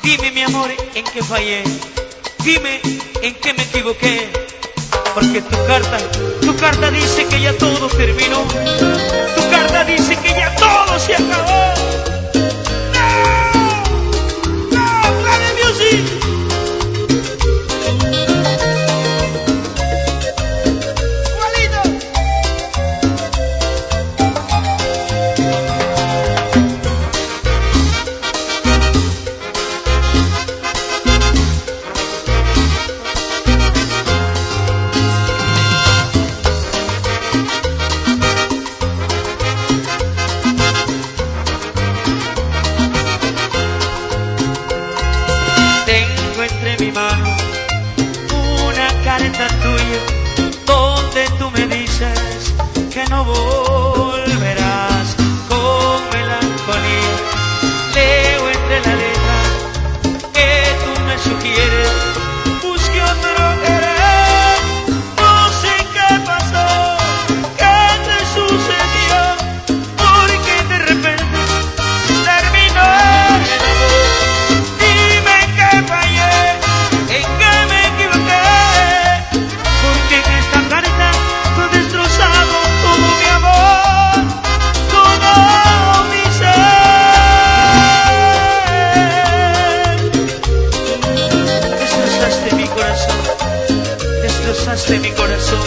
Dime, mi amor, en qué fallé. Dime en qué me equivoqué. Porque tu carta dice que ya todo terminó. Tu carta dice que ya todo se acabó. No, no, Planet Music. Entre mi mano una carta tuya donde tú me dices que no volverás. Con melancolía leo entre la letra que tú me sugieres busque otro querer. No sé qué pasó, qué te sucedió, porque de repente terminó el amor. Dime en qué fallé, en qué me equivoqué, porque en esta carta tú has destrozado todo mi amor, todo mi ser. Destrozaste mi corazón, destrozaste mi corazón.